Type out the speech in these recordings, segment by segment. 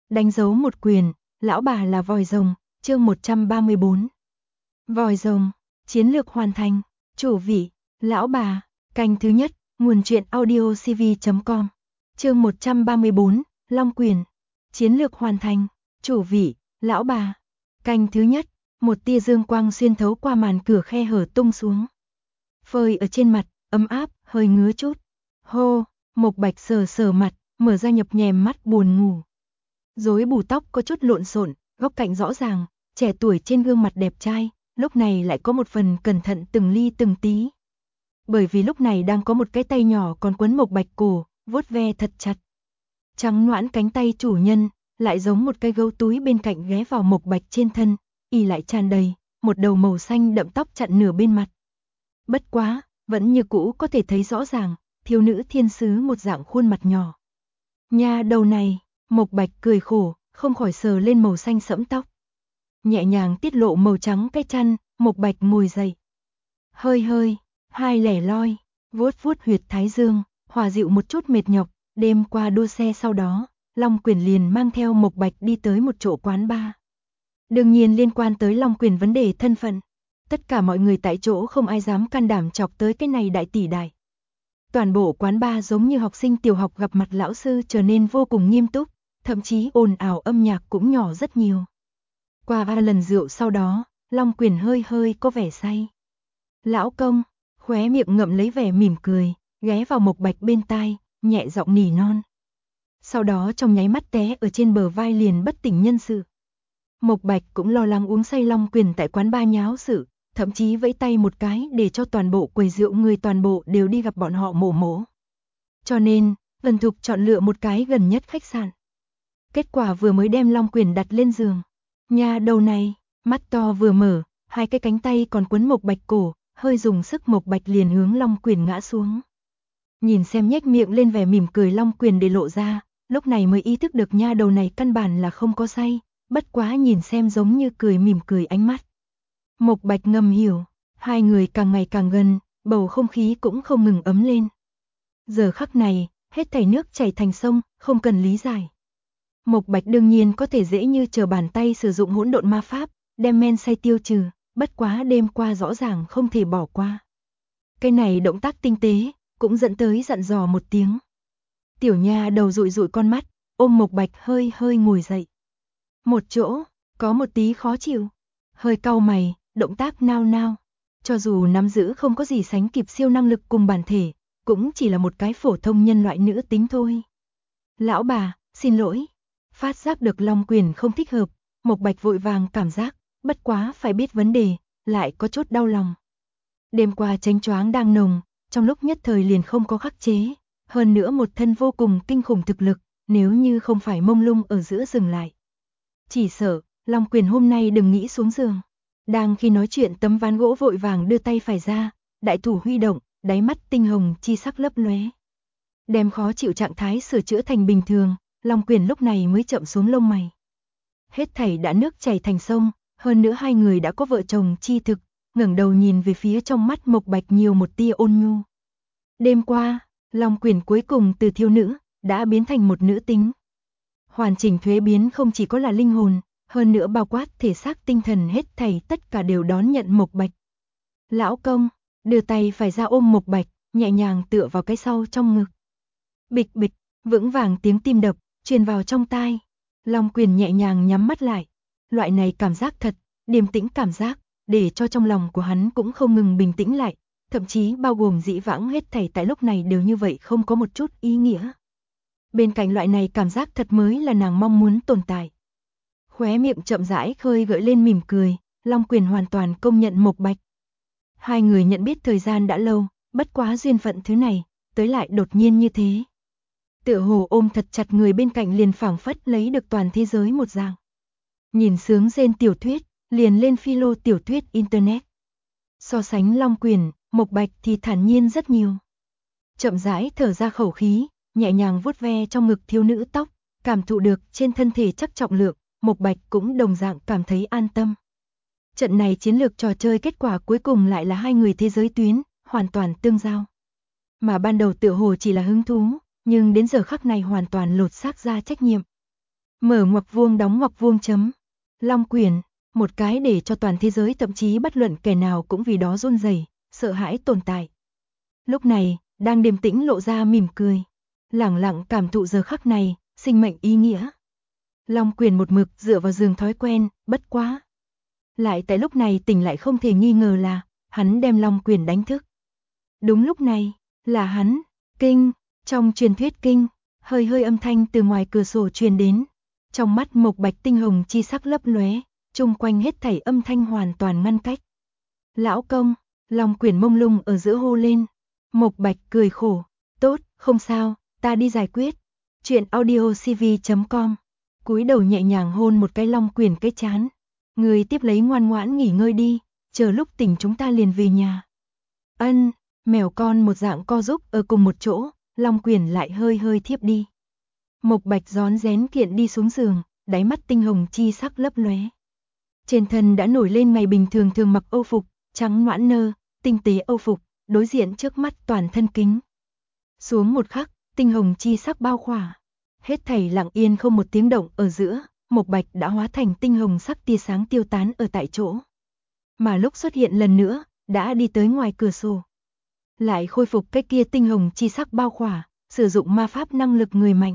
Đánh dấu một quyền, lão bà là vòi rồng, chương 134. Vòi rồng, chiến lược hoàn thành, chủ vị, lão bà, canh thứ nhất, nguồn truyện audiocv.com. Chương 134, Long quyền, chiến lược hoàn thành, chủ vị, lão bà, canh thứ nhất, một tia dương quang xuyên thấu qua màn cửa khe hở tung xuống. Phơi ở trên mặt, ấm áp, hơi ngứa chút. Hô, Mộc Bạch sờ sờ mặt, mở ra nhập nhèm mắt buồn ngủ. Rối bù tóc có chút lộn xộn, góc cạnh rõ ràng, trẻ tuổi trên gương mặt đẹp trai, lúc này lại có một phần cẩn thận từng ly từng tí. Bởi vì lúc này đang có một cái tay nhỏ còn quấn Mộc Bạch cổ, vuốt ve thật chặt. Trắng noãn cánh tay chủ nhân, lại giống một cái gấu túi bên cạnh ghé vào Mộc Bạch trên thân, y lại tràn đầy, một đầu màu xanh đậm tóc chặn nửa bên mặt. Bất quá, vẫn như cũ có thể thấy rõ ràng, thiếu nữ thiên sứ một dạng khuôn mặt nhỏ. Nha đầu này, Mộc Bạch cười khổ, không khỏi sờ lên màu xanh sẫm tóc. Nhẹ nhàng tiết lộ màu trắng cái chăn, Mộc Bạch ngồi dậy. Hơi hơi, hai lẻ loi, vuốt vuốt huyệt thái dương, hòa dịu một chút mệt nhọc, đêm qua đua xe sau đó, Long Quyền liền mang theo Mộc Bạch đi tới một chỗ quán bar. Đương nhiên liên quan tới Long Quyền vấn đề thân phận, tất cả mọi người tại chỗ không ai dám can đảm chọc tới cái này đại tỷ đại. Toàn bộ quán bar giống như học sinh tiểu học gặp mặt lão sư trở nên vô cùng nghiêm túc, thậm chí ồn ào âm nhạc cũng nhỏ rất nhiều. Qua 3 lần rượu sau đó, Long Quyền hơi hơi có vẻ say. Lão công, khóe miệng ngậm lấy vẻ mỉm cười, ghé vào Mộc Bạch bên tai, nhẹ giọng nỉ non. Sau đó trong nháy mắt té ở trên bờ vai liền bất tỉnh nhân sự. Mộc Bạch cũng lo lắng uống say Long Quyền tại quán bar nháo sự, thậm chí vẫy tay một cái để cho toàn bộ quầy rượu người toàn bộ đều đi gặp bọn họ mổ mổ. Cho nên, Vân Thục chọn lựa một cái gần nhất khách sạn. Kết quả vừa mới đem Long Quyền đặt lên giường. Nha đầu này, mắt to vừa mở, hai cái cánh tay còn quấn Mộc Bạch cổ, hơi dùng sức Mộc Bạch liền hướng Long Quyền ngã xuống. Nhìn xem nhếch miệng lên vẻ mỉm cười Long Quyền để lộ ra, lúc này mới ý thức được nha đầu này căn bản là không có say, bất quá nhìn xem giống như cười mỉm cười ánh mắt. Mộc Bạch ngầm hiểu, hai người càng ngày càng gần, bầu không khí cũng không ngừng ấm lên. Giờ khắc này, hết thảy nước chảy thành sông, không cần lý giải. Mộc Bạch đương nhiên có thể dễ như trở bàn tay sử dụng hỗn độn ma pháp, đem men say tiêu trừ, bất quá đêm qua rõ ràng không thể bỏ qua. Cái này động tác tinh tế, cũng dẫn tới dặn dò một tiếng. Tiểu nha đầu dụi dụi con mắt, ôm Mộc Bạch hơi hơi ngồi dậy. Một chỗ, có một tí khó chịu, hơi cau mày, động tác nao nao. Cho dù nắm giữ không có gì sánh kịp siêu năng lực cùng bản thể, cũng chỉ là một cái phổ thông nhân loại nữ tính thôi. Lão bà, xin lỗi. Phát giác được Long Quyền không thích hợp, Mộc Bạch vội vàng cảm giác, bất quá phải biết vấn đề, lại có chút đau lòng. Đêm qua chánh choáng đang nồng, trong lúc nhất thời liền không có khắc chế, hơn nữa một thân vô cùng kinh khủng thực lực, nếu như không phải mông lung ở giữa dừng lại. Chỉ sợ, Long Quyền hôm nay đừng nghĩ xuống giường. Đang khi nói chuyện tấm ván gỗ vội vàng đưa tay phải ra, đại thủ huy động, đáy mắt tinh hồng chi sắc lấp lóe. Đem khó chịu trạng thái sửa chữa thành bình thường, Long Quyền lúc này mới chậm xuống lông mày. Hết thảy đã nước chảy thành sông, hơn nữa hai người đã có vợ chồng chi thực, ngẩng đầu nhìn về phía trong mắt Mộc Bạch nhiều một tia ôn nhu. Đêm qua, Long Quyền cuối cùng từ thiếu nữ, đã biến thành một nữ tính. Hoàn chỉnh thuế biến không chỉ có là linh hồn, hơn nữa bao quát thể xác tinh thần hết thảy tất cả đều đón nhận Mộc Bạch. Lão công, đưa tay phải ra ôm Mộc Bạch, nhẹ nhàng tựa vào cái sau trong ngực. Bịch bịch, vững vàng tiếng tim đập, truyền vào trong tai. Long Quyền nhẹ nhàng nhắm mắt lại. Loại này cảm giác thật, điềm tĩnh cảm giác, để cho trong lòng của hắn cũng không ngừng bình tĩnh lại, thậm chí bao gồm dĩ vãng hết thảy tại lúc này đều như vậy không có một chút ý nghĩa. Bên cạnh loại này cảm giác thật mới là nàng mong muốn tồn tại. Khóe miệng chậm rãi khơi gợi lên mỉm cười, Long Quyền hoàn toàn công nhận Mộc Bạch. Hai người nhận biết thời gian đã lâu, bất quá duyên phận thứ này, tới lại đột nhiên như thế. Tựa hồ ôm thật chặt người bên cạnh liền phảng phất lấy được toàn thế giới một dạng. Nhìn sướng rên tiểu thuyết, liền lên philo tiểu thuyết internet. So sánh Long Quyền, Mộc Bạch thì thản nhiên rất nhiều. Chậm rãi thở ra khẩu khí, nhẹ nhàng vuốt ve trong ngực thiếu nữ tóc, cảm thụ được trên thân thể chắc trọng lượng, Mộc Bạch cũng đồng dạng cảm thấy an tâm. Trận này chiến lược trò chơi kết quả cuối cùng lại là hai người thế giới tuyến, hoàn toàn tương giao. Mà ban đầu tựa hồ chỉ là hứng thú, nhưng đến giờ khắc này hoàn toàn lột xác ra trách nhiệm. Mở ngoặc vuông đóng ngoặc vuông chấm. Long quyền, một cái để cho toàn thế giới thậm chí bất luận kẻ nào cũng vì đó run rẩy, sợ hãi tồn tại. Lúc này, đang điềm tĩnh lộ ra mỉm cười, lẳng lặng cảm thụ giờ khắc này, sinh mệnh ý nghĩa. Long quyền một mực dựa vào giường thói quen, bất quá. Lại tại lúc này tỉnh lại không thể nghi ngờ là, hắn đem Long quyền đánh thức. Đúng lúc này, là hắn, kinh, trong truyền thuyết kinh, hơi hơi âm thanh từ ngoài cửa sổ truyền đến. Trong mắt Mộc Bạch tinh hồng chi sắc lấp lóe, chung quanh hết thảy âm thanh hoàn toàn ngăn cách. Lão công, Long quyền mông lung ở giữa hô lên. Mộc Bạch cười khổ, tốt, không sao, ta đi giải quyết. Chuyện audiocv.com. Cúi đầu nhẹ nhàng hôn một cái Long quyền cái trán. Người tiếp lấy ngoan ngoãn nghỉ ngơi đi, chờ lúc tỉnh chúng ta liền về nhà. Ân, mèo con một dạng co giúp ở cùng một chỗ, Long quyền lại hơi hơi thiếp đi. Mộc Bạch rón rén kiện đi xuống giường, đáy mắt tinh hồng chi sắc lấp lóe. Trên thân đã nổi lên ngày bình thường thường mặc âu phục, trắng noãn nơ, tinh tế âu phục, đối diện trước mắt toàn thân kính. Xuống một khắc, tinh hồng chi sắc bao khỏa. Hết thảy lặng yên không một tiếng động ở giữa, Mộc Bạch đã hóa thành tinh hồng sắc tia sáng tiêu tán ở tại chỗ. Mà lúc xuất hiện lần nữa, đã đi tới ngoài cửa sổ. Lại khôi phục cái kia tinh hồng chi sắc bao khỏa, sử dụng ma pháp năng lực người mạnh.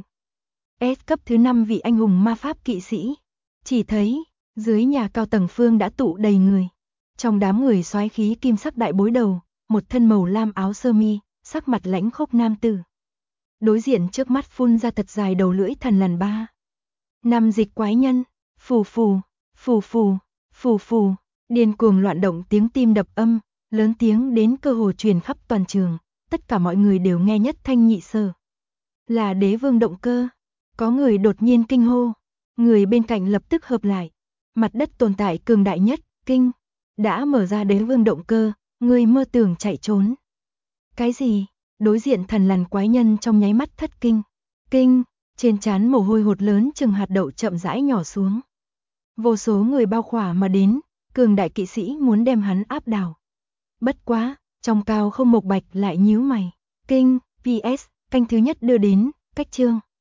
S cấp thứ 5 vị anh hùng ma pháp kỵ sĩ. Chỉ thấy, dưới nhà cao tầng phương đã tụ đầy người. Trong đám người soái khí kim sắc đại bối đầu, một thân màu lam áo sơ mi, sắc mặt lãnh khốc nam tử. Đối diện trước mắt phun ra thật dài đầu lưỡi thần lằn ba. Năm dịch quái nhân, phù phù, phù phù, phù phù, điên cuồng loạn động tiếng tim đập âm, lớn tiếng đến cơ hồ truyền khắp toàn trường, tất cả mọi người đều nghe nhất thanh nhị sở. Là đế vương động cơ. Có người đột nhiên kinh hô, người bên cạnh lập tức hợp lại. Mặt đất tồn tại cường đại nhất, kinh, đã mở ra đế vương động cơ, người mơ tưởng chạy trốn. Cái gì? Đối diện thần lằn quái nhân trong nháy mắt thất kinh. Kinh, trên trán mồ hôi hột lớn chừng hạt đậu chậm rãi nhỏ xuống. Vô số người bao khỏa mà đến, cường đại kỵ sĩ muốn đem hắn áp đảo. Bất quá, trong cao không Mộc Bạch lại nhíu mày. Kinh, PS, canh thứ nhất đưa đến, cách chương.